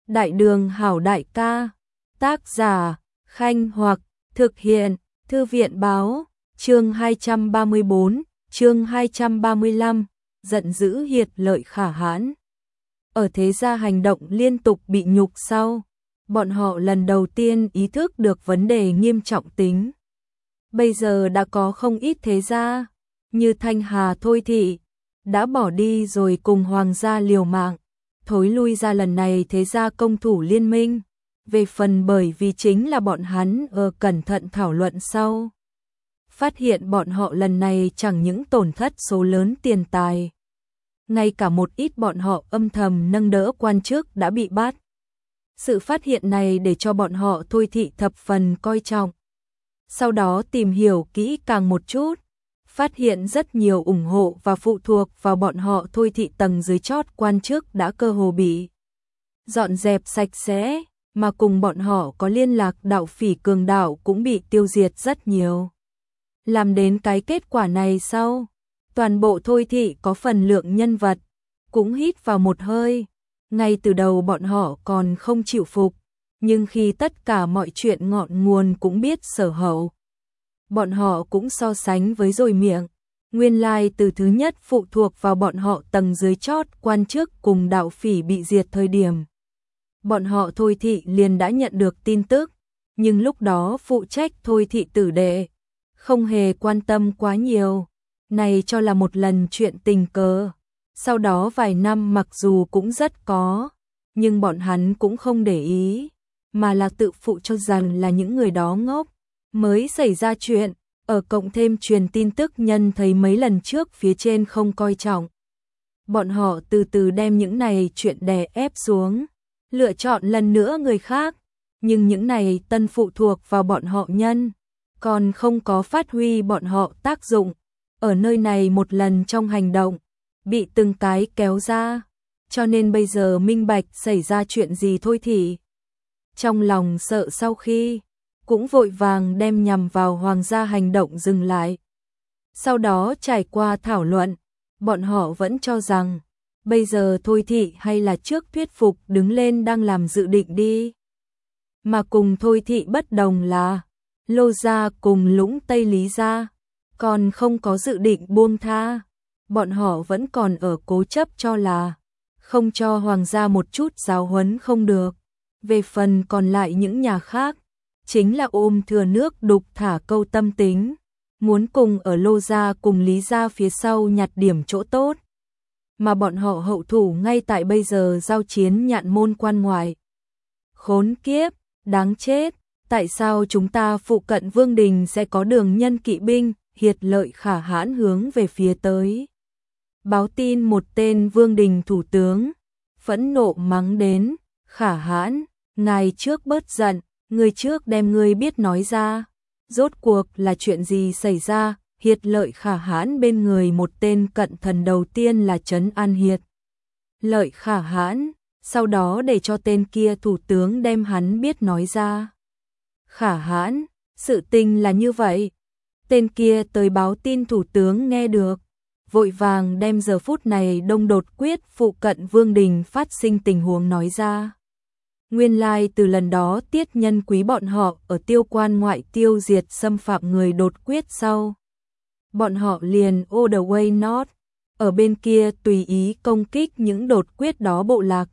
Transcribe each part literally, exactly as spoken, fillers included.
Đại đường hảo đại ca, tác giả, Khanh Hoặc, thực hiện, Thư viện báo, chương hai trăm ba mươi bốn, chương hai trăm ba mươi lăm, giận dữ hiệt lợi khả hãn. Ở thế gia hành động liên tục bị nhục sau, bọn họ lần đầu tiên ý thức được vấn đề nghiêm trọng tính. Bây giờ đã có không ít thế gia, như Thanh Hà Thôi Thị, đã bỏ đi rồi cùng hoàng gia liều mạng, thối lui ra lần này thế gia công thủ liên minh. Về phần bởi vì chính là bọn hắn ở cẩn thận thảo luận sau, phát hiện bọn họ lần này chẳng những tổn thất số lớn tiền tài, ngay cả một ít bọn họ âm thầm nâng đỡ quan chức đã bị bắt. Sự phát hiện này để cho bọn họ Thôi Thị thập phần coi trọng. Sau đó tìm hiểu kỹ càng một chút, phát hiện rất nhiều ủng hộ và phụ thuộc vào bọn họ Thôi Thị tầng dưới chót quan chức đã cơ hồ bị dọn dẹp sạch sẽ, mà cùng bọn họ có liên lạc đạo phỉ cường đạo cũng bị tiêu diệt rất nhiều. Làm đến cái kết quả này sau, toàn bộ Thôi Thị có phần lượng nhân vật cũng hít vào một hơi. Ngay từ đầu bọn họ còn không chịu phục, nhưng khi tất cả mọi chuyện ngọn nguồn cũng biết sở hậu, bọn họ cũng so sánh với rồi miệng. Nguyên lai từ thứ nhất phụ thuộc vào bọn họ tầng dưới chót quan chức cùng đạo phỉ bị diệt thời điểm, bọn họ Thôi Thị liền đã nhận được tin tức, nhưng lúc đó phụ trách Thôi Thị tử đệ không hề quan tâm quá nhiều, này cho là một lần chuyện tình cờ. Sau đó vài năm mặc dù cũng rất có, nhưng bọn hắn cũng không để ý, mà là tự phụ cho rằng là những người đó ngốc mới xảy ra chuyện. Ở cộng thêm truyền tin tức nhân thấy mấy lần trước phía trên không coi trọng, bọn họ từ từ đem những này chuyện đè ép xuống, lựa chọn lần nữa người khác. Nhưng những này tân phụ thuộc vào bọn họ nhân còn không có phát huy bọn họ tác dụng, ở nơi này một lần trong hành động bị từng cái kéo ra, cho nên bây giờ minh bạch xảy ra chuyện gì Thôi Thị trong lòng sợ, sau khi cũng vội vàng đem nhằm vào hoàng gia hành động dừng lại. Sau đó trải qua thảo luận, bọn họ vẫn cho rằng bây giờ Thôi Thị hay là trước thuyết phục đứng lên đang làm dự định đi. Mà cùng Thôi Thị bất đồng là Lô gia cùng Lũng Tây Lý gia còn không có dự định buông tha, bọn họ vẫn còn ở cố chấp cho là không cho hoàng gia một chút giáo huấn không được. Về phần còn lại những nhà khác, chính là ôm thừa nước đục thả câu tâm tính, muốn cùng ở Lô gia cùng Lý gia phía sau nhặt điểm chỗ tốt. Mà bọn họ hậu thủ ngay tại bây giờ giao chiến Nhạn Môn quan ngoại. Khốn kiếp, đáng chết, tại sao chúng ta phụ cận Vương Đình sẽ có đường nhân kỵ binh, hiệt lợi khả hãn hướng về phía tới. Báo tin một tên Vương Đình thủ tướng, phẫn nộ mắng đến, khả hãn, ngài trước bớt giận, người trước đem ngươi biết nói ra. Rốt cuộc là chuyện gì xảy ra? Hiệt lợi khả hãn bên người một tên cận thần đầu tiên là trấn an hiệt lợi khả hãn, sau đó để cho tên kia thủ tướng đem hắn biết nói ra. Khả hãn, sự tình là như vậy. Tên kia tới báo tin thủ tướng nghe được, vội vàng đem giờ phút này đông đột quyết phụ cận Vương Đình phát sinh tình huống nói ra. Nguyên lai like từ lần đó Tiết Nhân Quý bọn họ ở Tiêu Quan ngoại tiêu diệt xâm phạm người đột quyết sau, bọn họ liền all the way north, ở bên kia tùy ý công kích những đột quyết đó bộ lạc.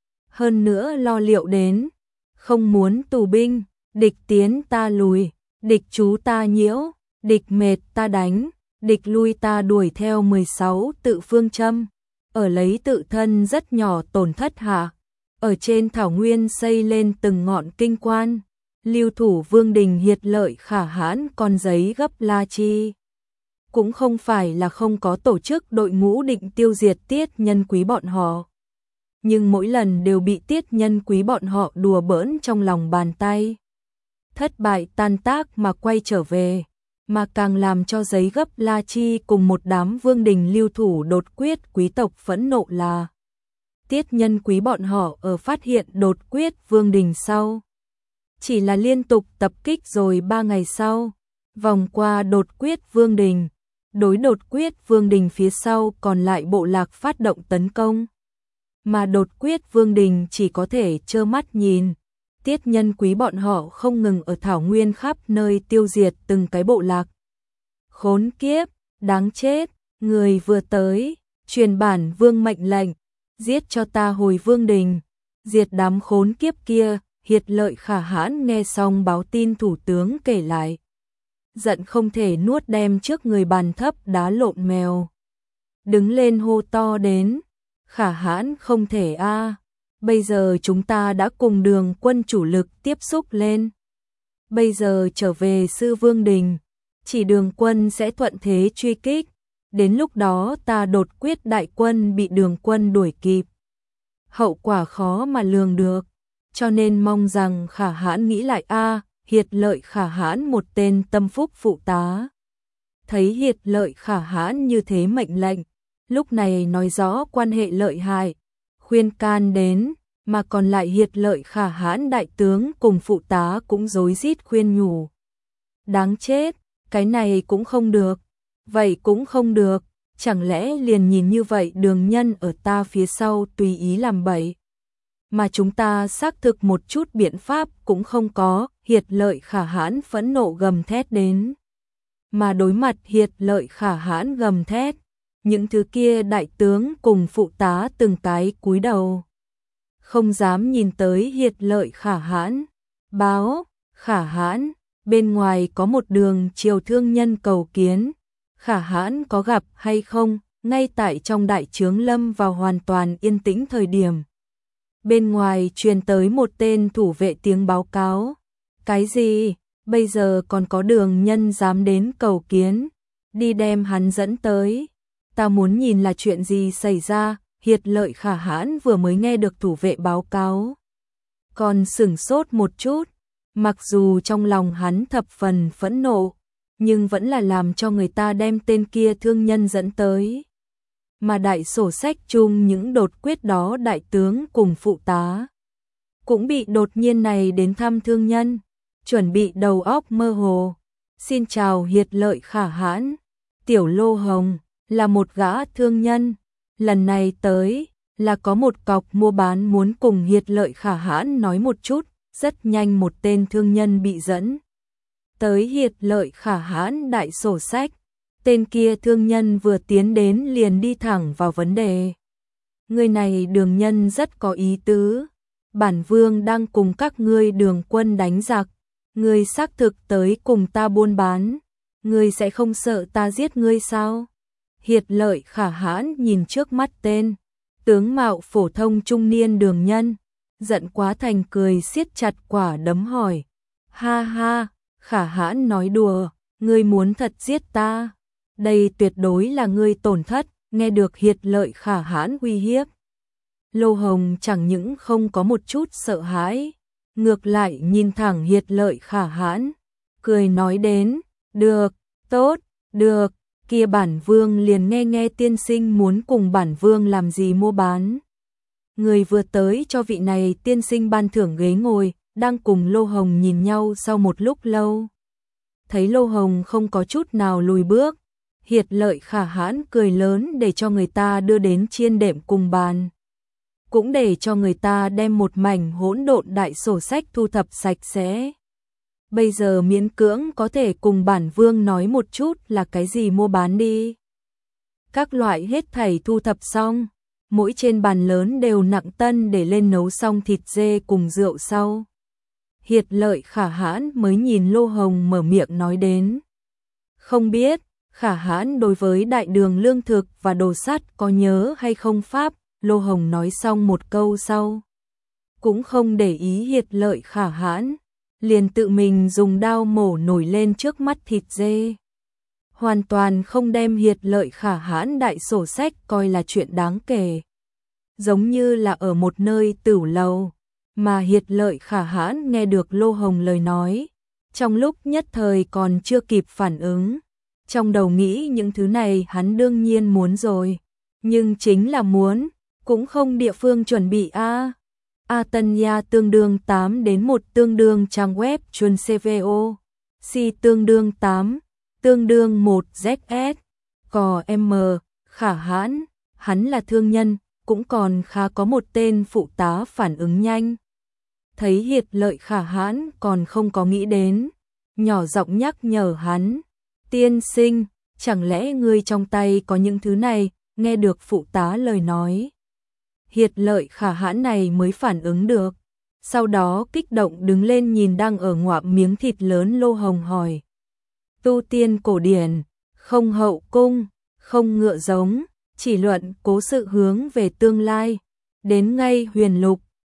Hơn nữa lo liệu đến, không muốn tù binh, địch tiến ta lùi, địch trú ta nhiễu, địch mệt ta đánh, địch lui ta đuổi theo mười sáu tự phương châm, ở lấy tự thân rất nhỏ tổn thất hạ, ở trên thảo nguyên xây lên từng ngọn kinh quan, lưu thủ Vương Đình hiệt lợi khả hãn con giấy gấp la chi. Cũng không phải là không có tổ chức đội ngũ định tiêu diệt Tiết Nhân Quý bọn họ, nhưng mỗi lần đều bị Tiết Nhân Quý bọn họ đùa bỡn trong lòng bàn tay. Thất bại tan tác mà quay trở về, mà càng làm cho giấy gấp la chi cùng một đám Vương Đình lưu thủ đột quyết quý tộc phẫn nộ là Tiết Nhân Quý bọn họ ở phát hiện đột quyết Vương Đình sau, chỉ là liên tục tập kích rồi ba ngày sau, vòng qua đột quyết Vương Đình, đối đột quyết Vương Đình phía sau còn lại bộ lạc phát động tấn công. mà đột quyết Vương Đình chỉ có thể trơ mắt nhìn. Tiết Nhân Quý bọn họ không ngừng ở thảo nguyên khắp nơi tiêu diệt từng cái bộ lạc. Khốn kiếp, đáng chết, người vừa tới, truyền bản vương mệnh lệnh, giết cho ta hồi Vương Đình, diệt đám khốn kiếp kia. Hiệt Lợi Khả Hãn nghe xong báo tin thủ tướng kể lại, giận không thể nuốt, đem trước người bàn thấp đá lộn mèo, đứng lên hô to đến, Khả Hãn không thể a, bây giờ chúng ta đã cùng Đường quân chủ lực tiếp xúc lên, bây giờ trở về Sư Vương Đình, chỉ Đường quân sẽ thuận thế truy kích, đến lúc đó ta đột quyết đại quân bị Đường quân đuổi kịp, hậu quả khó mà lường được. Cho nên mong rằng Khả Hãn nghĩ lại a. À, Hiệt Lợi Khả Hãn một tên tâm phúc phụ tá. Thấy Hiệt Lợi Khả Hãn như thế mệnh lệnh, lúc này nói rõ quan hệ lợi hại, khuyên can đến, mà còn lại Hiệt Lợi Khả Hãn đại tướng cùng phụ tá cũng rối rít khuyên nhủ. Đáng chết, cái này cũng không được, vậy cũng không được, chẳng lẽ liền nhìn như vậy Đường Nhân ở ta phía sau tùy ý làm bậy. Mà chúng ta xác thực một chút biện pháp cũng không có, Hiệt Lợi Khả Hãn phẫn nộ gầm thét đến. Mà đối mặt Hiệt Lợi Khả Hãn gầm thét, những thứ kia đại tướng cùng phụ tá từng cái cúi đầu. Không dám nhìn tới Hiệt Lợi Khả Hãn. Báo, Khả Hãn, bên ngoài có một Đường triều thương nhân cầu kiến, Khả Hãn có gặp hay không? Ngay tại trong đại trướng lâm vào hoàn toàn yên tĩnh thời điểm. Bên ngoài truyền tới một tên thủ vệ tiếng báo cáo. Cái gì? Bây giờ còn có Đường nhân dám đến cầu kiến. Đi đem hắn dẫn tới. Ta muốn nhìn là chuyện gì xảy ra. Hiệt Lợi Khả Hãn vừa mới nghe được thủ vệ báo cáo, còn sửng sốt một chút. Mặc dù trong lòng hắn thập phần phẫn nộ, nhưng vẫn là làm cho người ta đem tên kia thương nhân dẫn tới. Mà đại sổ sách chung những đột quyết đó đại tướng cùng phụ tá cũng bị đột nhiên này đến thăm thương nhân, chuẩn bị đầu óc mơ hồ. Xin chào Hiệt Lợi Khả Hãn, Tiểu Lô Hồng là một gã thương nhân, lần này tới là có một cọc mua bán muốn cùng Hiệt Lợi Khả Hãn nói một chút. Rất nhanh một tên thương nhân bị dẫn tới Hiệt Lợi Khả Hãn đại sổ sách. Tên kia thương nhân vừa tiến đến liền đi thẳng vào vấn đề. Người này Đường nhân rất có ý tứ. Bản vương đang cùng các ngươi Đường quân đánh giặc. Ngươi xác thực tới cùng ta buôn bán. Ngươi sẽ không sợ ta giết ngươi sao? Hiệt Lợi Khả Hãn nhìn trước mắt tên tướng mạo phổ thông trung niên Đường nhân, giận quá thành cười siết chặt quả đấm hỏi. Ha ha, Khả Hãn nói đùa, ngươi muốn thật giết ta? Đây tuyệt đối là ngươi tổn thất. Nghe được Hiệt Lợi Khả Hãn uy hiếp, Lô Hồng chẳng những không có một chút sợ hãi, ngược lại nhìn thẳng Hiệt Lợi Khả Hãn, cười nói đến, được, tốt, được, kia bản vương liền nghe nghe tiên sinh muốn cùng bản vương làm gì mua bán. Người vừa tới cho vị này tiên sinh ban thưởng ghế ngồi, đang cùng Lô Hồng nhìn nhau sau một lúc lâu. Thấy Lô Hồng không có chút nào lùi bước, Hiệt Lợi Khả Hãn cười lớn để cho người ta đưa đến chiên đệm cùng bàn. Cũng để cho người ta đem một mảnh hỗn độn đại sổ sách thu thập sạch sẽ. Bây giờ miễn cưỡng có thể cùng bản vương nói một chút là cái gì mua bán đi. Các loại hết thảy thu thập xong, mỗi trên bàn lớn đều nặng tân để lên nấu xong thịt dê cùng rượu sau. Hiệt Lợi Khả Hãn mới nhìn Lô Hồng mở miệng nói đến. Không biết, Khả Hãn đối với đại đường lương thực và đồ sắt có nhớ hay không pháp? Lô Hồng nói xong một câu sau, cũng không để ý Hiệt Lợi Khả Hãn, liền tự mình dùng dao mổ nổi lên trước mắt thịt dê. Hoàn toàn không đem Hiệt Lợi Khả Hãn đại sổ sách coi là chuyện đáng kể. Giống như là ở một nơi tửu lầu, mà Hiệt Lợi Khả Hãn nghe được Lô Hồng lời nói, trong lúc nhất thời còn chưa kịp phản ứng. Trong đầu nghĩ những thứ này hắn đương nhiên muốn rồi, nhưng chính là muốn, cũng không địa phương chuẩn bị a. A Tân Nha tương đương tám đến một tương đương trang web chuyên xê vê o, C tương đương tám, tương đương một Z S, cò M, Khả Hãn, hắn là thương nhân, cũng còn khá có một tên phụ tá phản ứng nhanh. Thấy Hiệt Lợi khả hãn còn không có nghĩ đến, nhỏ giọng nhắc nhở hắn, tiên sinh, chẳng lẽ ngươi trong tay có những thứ này, nghe được phụ tá lời nói. Hiệt Lợi khả hãn này mới phản ứng được, sau đó kích động đứng lên nhìn đang ở ngoạm miếng thịt lớn Lô Hồng hỏi. Tu tiên cổ điển, không hậu cung, không ngựa giống, chỉ luận cố sự hướng về tương lai, đến ngay huyền lục,